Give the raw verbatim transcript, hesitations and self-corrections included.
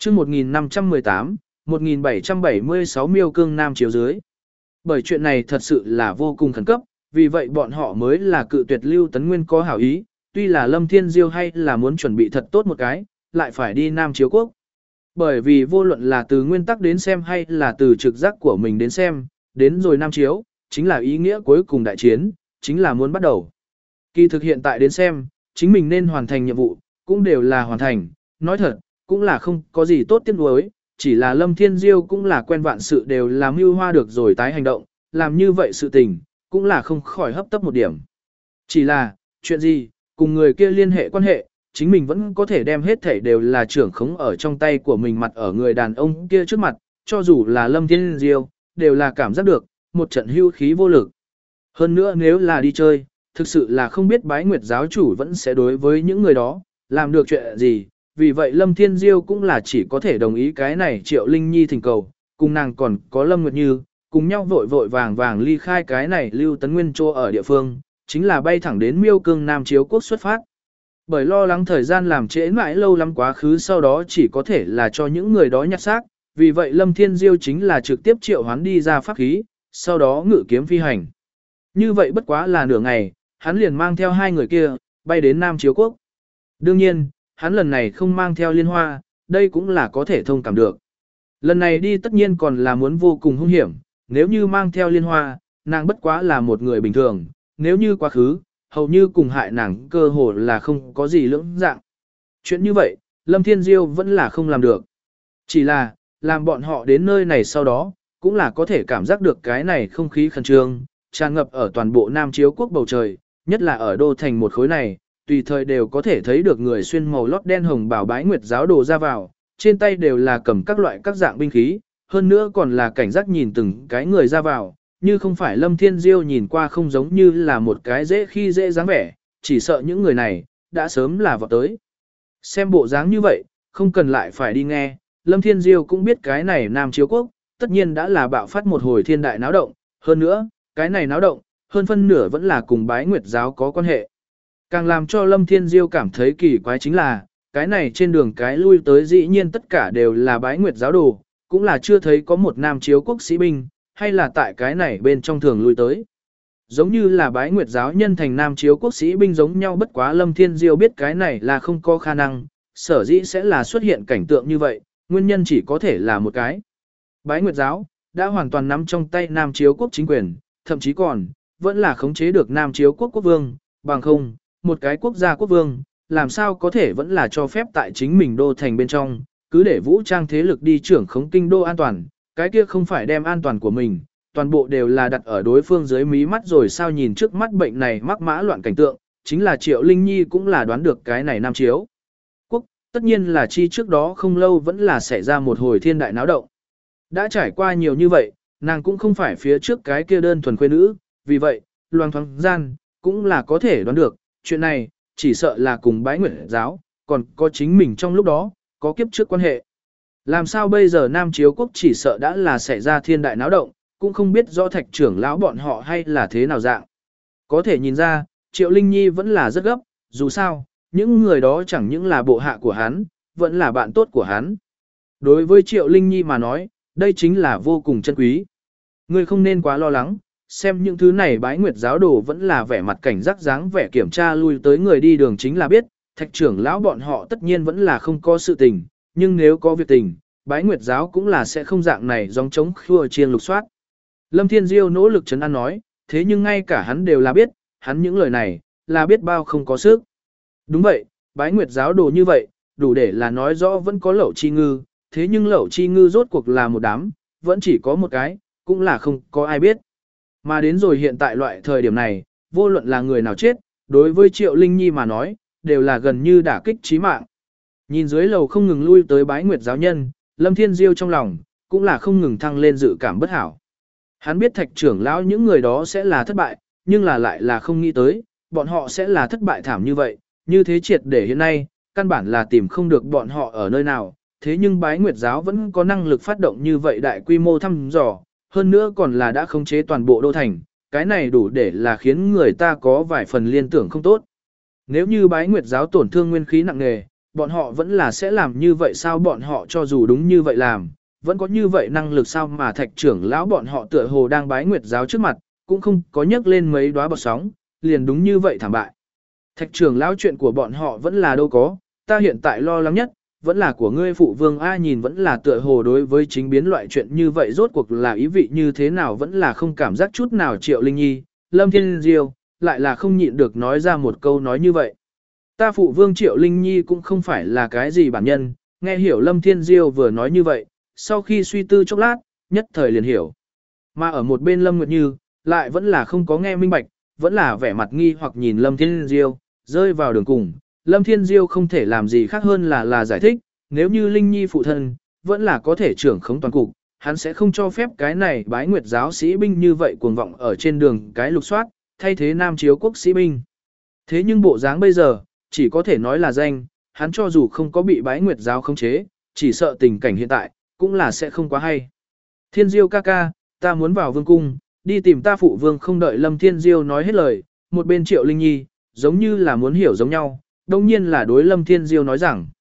chương một nghìn năm trăm mười tám, một nghìn bảy trăm bảy mươi sáu miêu cương nam chiếu dưới. Bởi chuyện này thật sự là vô cùng khẩn cấp, vì vậy bọn họ mới là cự tuyệt Lưu Tấn Nguyên có hảo ý, tuy là Lâm Thiên Diêu hay là muốn chuẩn bị thật tốt một cái, lại phải đi Nam Chiếu Quốc. Bởi vì vô luận là từ nguyên tắc đến xem hay là từ trực giác của mình đến xem, đến rồi Nam Chiếu, chính là ý nghĩa cuối cùng đại chiến, chính là muốn bắt đầu. Kỳ thực hiện tại đến xem, chính mình nên hoàn thành nhiệm vụ, cũng đều là hoàn thành, nói thật, cũng là không có gì tốt tiếc nuối, chỉ là Lâm Thiên Diêu cũng là quen vạn sự đều làm mưu hoa được rồi tái hành động, làm như vậy sự tình, cũng là không khỏi hấp tấp một điểm. Chỉ là, chuyện gì, cùng người kia liên hệ quan hệ, chính mình vẫn có thể đem hết thể đều là trưởng khống ở trong tay của mình mặt ở người đàn ông kia trước mặt, cho dù là Lâm Thiên Diêu, đều là cảm giác được, một trận hưu khí vô lực. Hơn nữa nếu là đi chơi, thực sự là không biết bái nguyệt giáo chủ vẫn sẽ đối với những người đó, làm được chuyện gì, vì vậy Lâm Thiên Diêu cũng là chỉ có thể đồng ý cái này Triệu Linh Nhi thỉnh cầu, cùng nàng còn có Lâm Nguyệt Như, cùng nhau vội vội vàng vàng ly khai cái này Lưu Tấn Nguyên Trô ở địa phương, chính là bay thẳng đến Miêu Cương Nam Chiếu Quốc xuất phát. Bởi lo lắng thời gian làm trễ mãi lâu lắm quá khứ sau đó chỉ có thể là cho những người đó nhặt xác, vì vậy Lâm Thiên Diêu chính là trực tiếp triệu hoán đi ra pháp khí, sau đó ngự kiếm phi hành. Như vậy bất quá là nửa ngày, hắn liền mang theo hai người kia, bay đến Nam Chiếu Quốc. Đương nhiên, hắn lần này không mang theo liên hoa, đây cũng là có thể thông cảm được. Lần này đi tất nhiên còn là muốn vô cùng hung hiểm, nếu như mang theo liên hoa, nàng bất quá là một người bình thường, nếu như quá khứ, hầu như cùng hại nàng cơ hồ là không có gì lưỡng dạng. Chuyện như vậy, Lâm Thiên Diêu vẫn là không làm được. Chỉ là, làm bọn họ đến nơi này sau đó, cũng là có thể cảm giác được cái này không khí khẩn trương, tràn ngập ở toàn bộ Nam Chiếu Quốc bầu trời, nhất là ở đô thành một khối này, tùy thời đều có thể thấy được người xuyên màu lót đen hồng bảo bái nguyệt giáo đồ ra vào, trên tay đều là cầm các loại các dạng binh khí, hơn nữa còn là cảnh giác nhìn từng cái người ra vào, như không phải Lâm Thiên Diêu nhìn qua không giống như là một cái dễ khi dễ dáng vẻ, chỉ sợ những người này, đã sớm là vọt tới. Xem bộ dáng như vậy, không cần lại phải đi nghe, Lâm Thiên Diêu cũng biết cái này Nam Chiếu Quốc, tất nhiên đã là bạo phát một hồi thiên đại náo động, hơn nữa, cái này náo động, hơn phân nửa vẫn là cùng bái nguyệt giáo có quan hệ. Càng làm cho Lâm Thiên Diêu cảm thấy kỳ quái chính là, cái này trên đường cái lui tới dĩ nhiên tất cả đều là bái nguyệt giáo đồ, cũng là chưa thấy có một Nam Chiếu Quốc sĩ binh, hay là tại cái này bên trong thường lui tới. Giống như là bái nguyệt giáo nhân thành Nam Chiếu Quốc sĩ binh giống nhau, bất quá Lâm Thiên Diêu biết cái này là không có khả năng, sở dĩ sẽ là xuất hiện cảnh tượng như vậy, nguyên nhân chỉ có thể là một cái. Bái nguyệt giáo, đã hoàn toàn nắm trong tay Nam Chiếu Quốc chính quyền, thậm chí còn, vẫn là khống chế được Nam Chiếu Quốc quốc vương, bằng không, một cái quốc gia quốc vương, làm sao có thể vẫn là cho phép tại chính mình đô thành bên trong, cứ để vũ trang thế lực đi trưởng khống kinh đô an toàn, cái kia không phải đem an toàn của mình, toàn bộ đều là đặt ở đối phương dưới mí mắt rồi sao. Nhìn trước mắt bệnh này mắc mã loạn cảnh tượng, chính là Triệu Linh Nhi cũng là đoán được cái này Nam Chiếu Quốc, tất nhiên là chi trước đó không lâu vẫn là xảy ra một hồi thiên đại náo động. Đã trải qua nhiều như vậy, nàng cũng không phải phía trước cái kia đơn thuần khuê nữ, vì vậy, loang thoáng gian, cũng là có thể đoán được, chuyện này, chỉ sợ là cùng bái nguyệt giáo, còn có chính mình trong lúc đó, có kiếp trước quan hệ. Làm sao bây giờ Nam Chiếu Quốc chỉ sợ đã là xảy ra thiên đại náo động, cũng không biết rõ thạch trưởng lão bọn họ hay là thế nào dạng. Có thể nhìn ra, Triệu Linh Nhi vẫn là rất gấp, dù sao, những người đó chẳng những là bộ hạ của hắn, vẫn là bạn tốt của hắn. Đối với Triệu Linh Nhi mà nói, đây chính là vô cùng chân quý. Ngươi không nên quá lo lắng, xem những thứ này bái nguyệt giáo đồ vẫn là vẻ mặt cảnh giác dáng vẻ kiểm tra lui tới người đi đường chính là biết, thạch trưởng lão bọn họ tất nhiên vẫn là không có sự tình, nhưng nếu có việc tình, bái nguyệt giáo cũng là sẽ không dạng này giống chống khua chiên lục soát. Lâm Thiên Diêu nỗ lực trấn an nói, thế nhưng ngay cả hắn đều là biết, hắn những lời này, là biết bao không có sức. Đúng vậy, bái nguyệt giáo đồ như vậy, đủ để là nói rõ vẫn có lẩu chi ngư, thế nhưng lẩu chi ngư rốt cuộc là một đám, vẫn chỉ có một cái, cũng là không có ai biết. Mà đến rồi hiện tại loại thời điểm này, vô luận là người nào chết, đối với Triệu Linh Nhi mà nói, đều là gần như đả kích chí mạng. Nhìn dưới lầu không ngừng lui tới bái nguyệt giáo nhân, Lâm Thiên Diêu trong lòng, cũng là không ngừng thăng lên dự cảm bất hảo. Hắn biết thạch trưởng lão những người đó sẽ là thất bại, nhưng là lại là không nghĩ tới, bọn họ sẽ là thất bại thảm như vậy, như thế triệt để hiện nay, căn bản là tìm không được bọn họ ở nơi nào, thế nhưng bái nguyệt giáo vẫn có năng lực phát động như vậy đại quy mô thăm dò, hơn nữa còn là đã khống chế toàn bộ đô thành, cái này đủ để là khiến người ta có vài phần liên tưởng không tốt. Nếu như bái nguyệt giáo tổn thương nguyên khí nặng nề, bọn họ vẫn là sẽ làm như vậy sao, bọn họ cho dù đúng như vậy làm, vẫn có như vậy năng lực sao, mà thạch trưởng lão bọn họ tựa hồ đang bái nguyệt giáo trước mặt, cũng không có nhấc lên mấy đóa bọt sóng, liền đúng như vậy thảm bại. Thạch trưởng lão chuyện của bọn họ vẫn là đâu có, ta hiện tại lo lắng nhất, vẫn là của ngươi phụ vương A, nhìn vẫn là tựa hồ đối với chính biến loại chuyện như vậy rốt cuộc là ý vị như thế nào, vẫn là không cảm giác chút nào. Triệu Linh Nhi, Lâm Thiên Diêu, lại là không nhịn được nói ra một câu nói như vậy. Ta phụ vương Triệu Linh Nhi cũng không phải là cái gì bản nhân, nghe hiểu Lâm Thiên Diêu vừa nói như vậy, sau khi suy tư chốc lát, nhất thời liền hiểu. Mà ở một bên Lâm Nguyệt Như, lại vẫn là không có nghe minh bạch, vẫn là vẻ mặt nghi hoặc nhìn Lâm Thiên Diêu, rơi vào đường cùng. Lâm Thiên Diêu không thể làm gì khác hơn là là giải thích, nếu như Linh Nhi phụ thân, vẫn là có thể trưởng khống toàn cục, hắn sẽ không cho phép cái này bái nguyệt giáo sĩ binh như vậy cuồng vọng ở trên đường cái lục soát, thay thế Nam Chiếu quốc sĩ binh. Thế nhưng bộ dáng bây giờ, chỉ có thể nói là danh, hắn cho dù không có bị bái nguyệt giáo khống chế, chỉ sợ tình cảnh hiện tại, cũng là sẽ không quá hay. Thiên Diêu ca ca, ta muốn vào vương cung, đi tìm ta phụ vương. Không đợi Lâm Thiên Diêu nói hết lời, một bên Triệu Linh Nhi, giống như là muốn hiểu giống nhau, đồng nhiên là đối Lâm Thiên Diêu nói rằng,